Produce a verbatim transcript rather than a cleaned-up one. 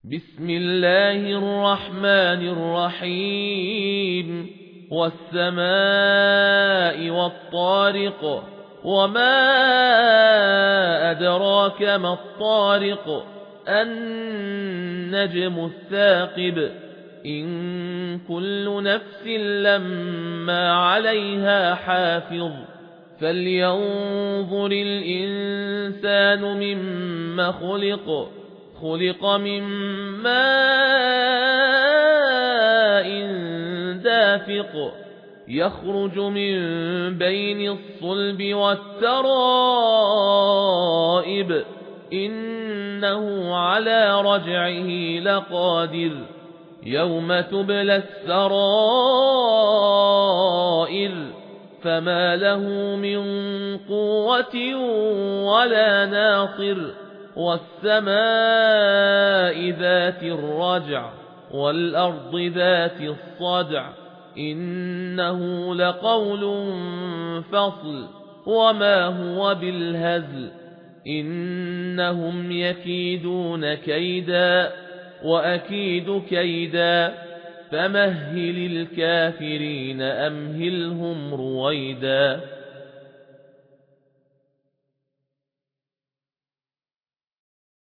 بسم الله الرحمن الرحيم والسماء والطارق وما أدراك ما الطارق النجم الثاقب إن كل نفس لما عليها حافظ فلينظر الإنسان مما خلق خلق من ماء دافق يخرج من بين الصلب والترائب إنه على رجعه لقادر يوم تبلى السرائر فما له من قوة ولا ناصر والسماء ذات الرجع والأرض ذات الصدع إنه لقول فصل وما هو بالهزل إنهم يكيدون كيدا وأكيد كيدا فمهل الكافرين أمهلهم رويدا.